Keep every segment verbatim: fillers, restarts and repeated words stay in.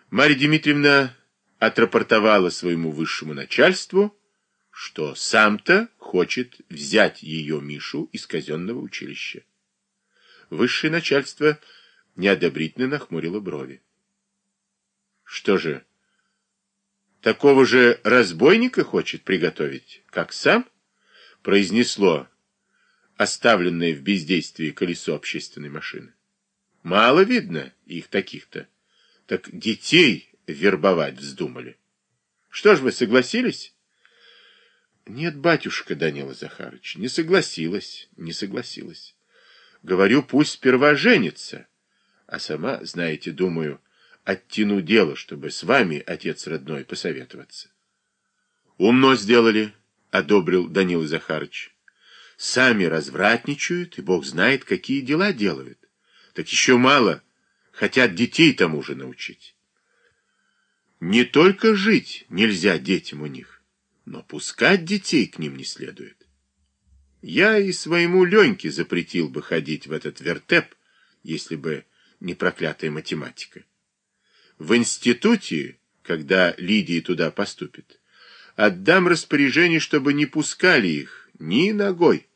Марья Дмитриевна отрапортовала своему высшему начальству, что сам-то хочет взять ее Мишу из казенного училища. Высшее начальство неодобрительно нахмурило брови. Что же, такого же разбойника хочет приготовить, как сам? Произнесло оставленное в бездействии колесо общественной машины. Мало видно их таких-то. Так детей вербовать вздумали. Что ж вы, согласились? Нет, батюшка, Данила Захарыч, не согласилась, не согласилась. Говорю, пусть сперва женится. А сама, знаете, думаю, оттяну дело, чтобы с вами, отец родной, посоветоваться. Умно сделали, одобрил Данила Захарыч. Сами развратничают, и Бог знает, какие дела делают. Так еще мало, хотят детей тому же научить. Не только жить нельзя детям у них, но пускать детей к ним не следует. Я и своему Леньке запретил бы ходить в этот вертеп, если бы не проклятая математика. В институте, когда Лидия туда поступит, отдам распоряжение, чтобы не пускали их ни ногой.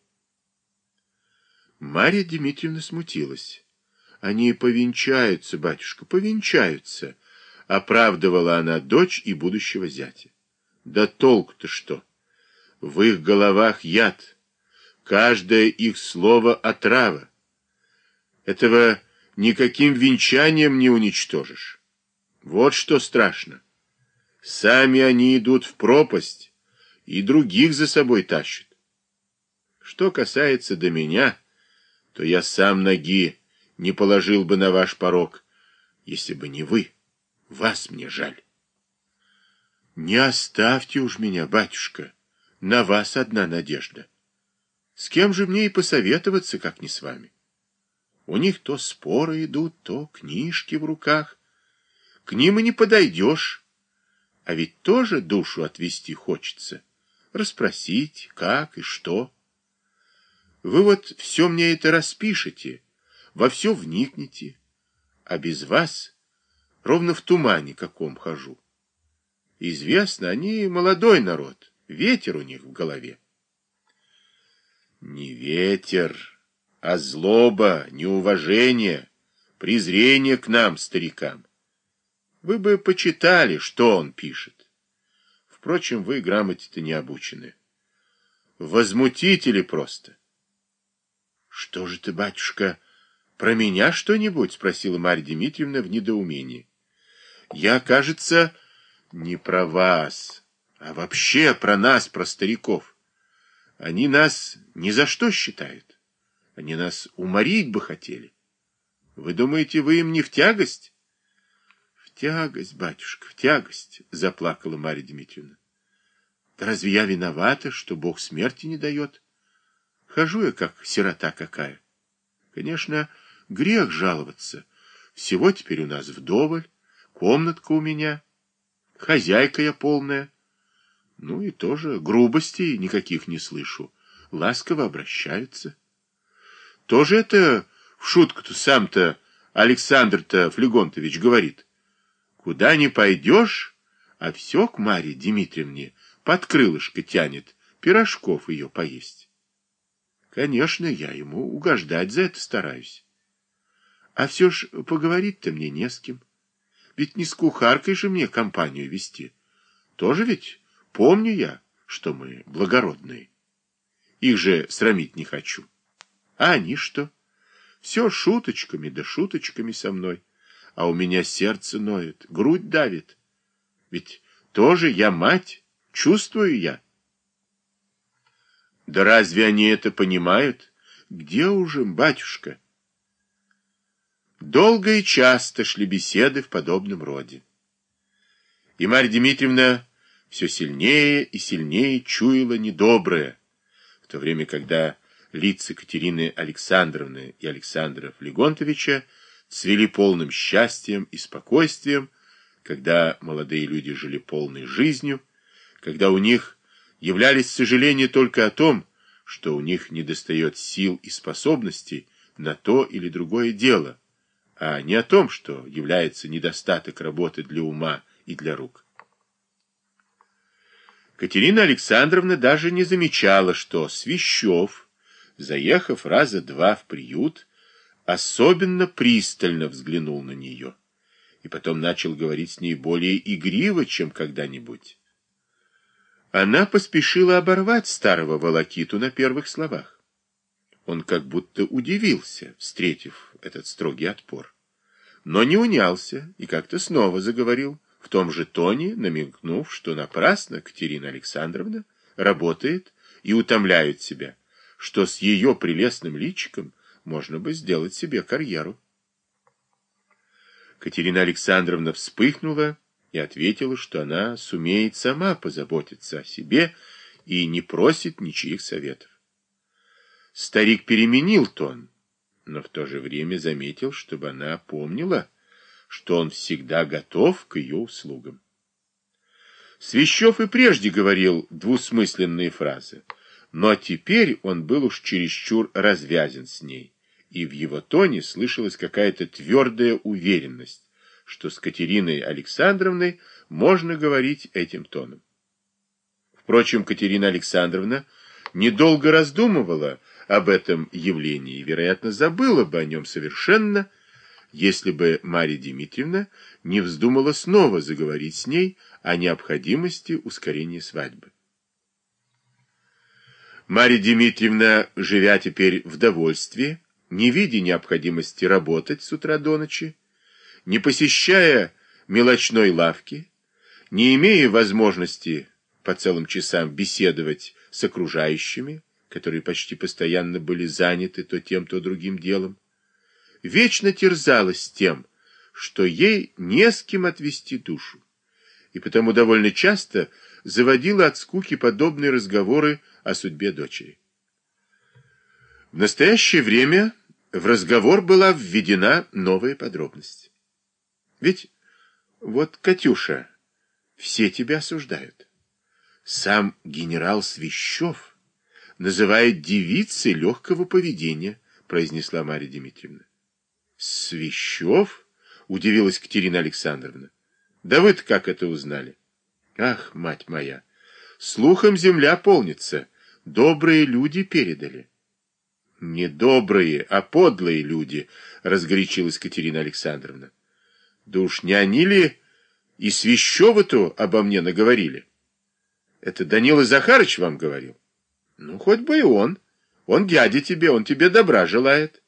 Марья Дмитриевна смутилась. Они повенчаются, батюшка, повенчаются, оправдывала она дочь и будущего зятя. Да толк-то что? В их головах яд. Каждое их слово отрава. Этого никаким венчанием не уничтожишь. Вот что страшно. Сами они идут в пропасть и других за собой тащат. Что касается до меня, то я сам ноги не положил бы на ваш порог, если бы не вы. Вас мне жаль. Не оставьте уж меня, батюшка. На вас одна надежда. С кем же мне и посоветоваться, как не с вами? У них то споры идут, то книжки в руках. К ним и не подойдешь. А ведь тоже душу отвести хочется. Расспросить, как и что. Вы вот все мне это распишете, во все вникнете. А без вас ровно в тумане каком хожу. Известно, они молодой народ, ветер у них в голове. Не ветер, а злоба, неуважение, презрение к нам, старикам. Вы бы почитали, что он пишет. Впрочем, вы грамоте-то не обучены. Возмутители просто. Что же ты, батюшка, про меня что-нибудь? Спросила Марья Дмитриевна в недоумении. Я, кажется, не про вас, а вообще про нас, про стариков. Они нас ни за что считают. Они нас уморить бы хотели. Вы думаете, вы им не в тягость? В тягость, батюшка, в тягость, заплакала Марья Дмитриевна. Да разве я виновата, что Бог смерти не дает? Хожу я, как сирота какая. Конечно, грех жаловаться. Всего теперь у нас вдоволь, комнатка у меня, хозяйка я полная. Ну и тоже грубостей никаких не слышу. Ласково обращаются. Тоже это в шутку-то сам-то Александр-то Флегонтович говорит. Куда ни пойдешь, а все к Марье Дмитриевне под крылышко тянет, пирожков ее поесть. Конечно, я ему угождать за это стараюсь. А все ж поговорить-то мне не с кем. Ведь не с кухаркой же мне компанию вести. Тоже ведь помню я, что мы благородные. Их же срамить не хочу. А они что? Все шуточками да шуточками со мной. А у меня сердце ноет, грудь давит. Ведь тоже я мать, чувствую я. Да разве они это понимают? Где уже, батюшка? Долго и часто шли беседы в подобном роде. И Марья Дмитриевна все сильнее и сильнее чуяла недоброе, в то время, когда лица Катерины Александровны и Александра Флегонтовича цвели полным счастьем и спокойствием, когда молодые люди жили полной жизнью, когда у них являлись сожаления только о том, что у них недостает сил и способностей на то или другое дело, а не о том, что является недостаток работы для ума и для рук. Катерина Александровна даже не замечала, что Свящев, заехав раза два в приют, особенно пристально взглянул на нее и потом начал говорить с ней более игриво, чем когда-нибудь. Она поспешила оборвать старого волокиту на первых словах. Он как будто удивился, встретив этот строгий отпор, но не унялся и как-то снова заговорил в том же тоне, намекнув, что напрасно Катерина Александровна работает и утомляет себя, что с ее прелестным личиком можно бы сделать себе карьеру. Катерина Александровна вспыхнула и ответила, что она сумеет сама позаботиться о себе и не просит ничьих советов. Старик переменил тон, но в то же время заметил, чтобы она помнила, что он всегда готов к ее услугам. Свящев и прежде говорил двусмысленные фразы, но теперь он был уж чересчур развязен с ней, и в его тоне слышалась какая-то твердая уверенность, что с Катериной Александровной можно говорить этим тоном. Впрочем, Катерина Александровна недолго раздумывала об этом явлении и, вероятно, забыла бы о нем совершенно, если бы Марья Дмитриевна не вздумала снова заговорить с ней о необходимости ускорения свадьбы. Марья Дмитриевна, живя теперь в довольстве, не видя необходимости работать с утра до ночи, не посещая мелочной лавки, не имея возможности по целым часам беседовать с окружающими, которые почти постоянно были заняты то тем, то другим делом, вечно терзалась тем, что ей не с кем отвести душу, и потому довольно часто заводила от скуки подобные разговоры о судьбе дочери. В настоящее время в разговор была введена новая подробность. Ведь вот, Катюша, все тебя осуждают. Сам генерал Свящев называет девицей легкого поведения, произнесла Марья Дмитриевна. Свящев? Удивилась Катерина Александровна. Да вы-то как это узнали? Ах, мать моя, слухом земля полнится, добрые люди передали. Не добрые, а подлые люди, разгорячилась Катерина Александровна. Да уж не они ли и Свящева-то обо мне наговорили? Это Данила Захарыч вам говорил? Ну, хоть бы и он. Он дядя тебе, он тебе добра желает.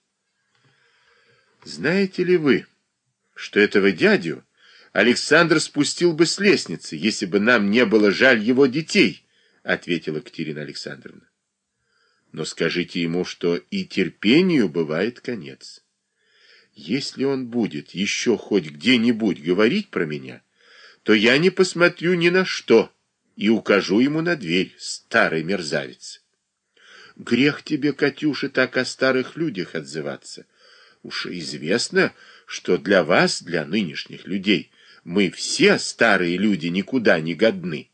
Знаете ли вы, что этого дядю Александр спустил бы с лестницы, если бы нам не было жаль его детей, ответила Катерина Александровна. Но скажите ему, что и терпению бывает конец. Если он будет еще хоть где-нибудь говорить про меня, то я не посмотрю ни на что и укажу ему на дверь, старый мерзавец. Грех тебе, Катюша, так о старых людях отзываться. Уж известно, что для вас, для нынешних людей, мы все, старые люди, никуда не годны.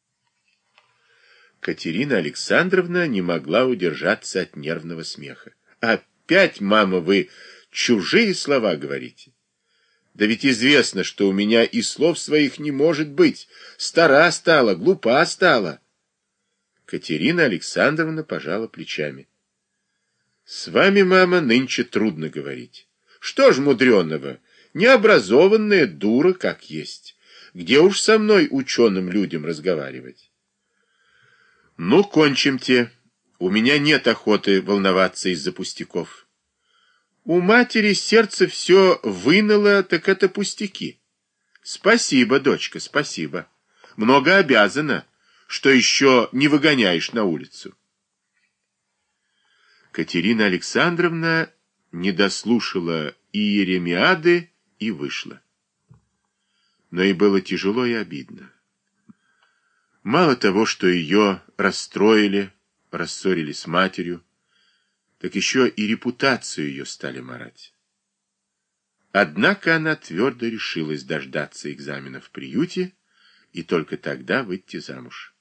Катерина Александровна не могла удержаться от нервного смеха. Опять, мама, вы чужие слова говорите. Да ведь известно, что у меня и слов своих не может быть. Стара стала, глупа стала. Катерина Александровна пожала плечами. С вами, мама, нынче трудно говорить. Что ж мудреного, необразованная дура как есть. Где уж со мной ученым людям разговаривать? Ну, кончимте. У меня нет охоты волноваться из-за пустяков. У матери сердце все выныло, так это пустяки. Спасибо, дочка, спасибо. Много обязана, что еще не выгоняешь на улицу. Катерина Александровна не дослушала и Иеремиады и вышла. Но и было тяжело и обидно. Мало того, что ее расстроили, рассорили с матерью, так еще и репутацию ее стали марать. Однако она твердо решилась дождаться экзамена в приюте и только тогда выйти замуж.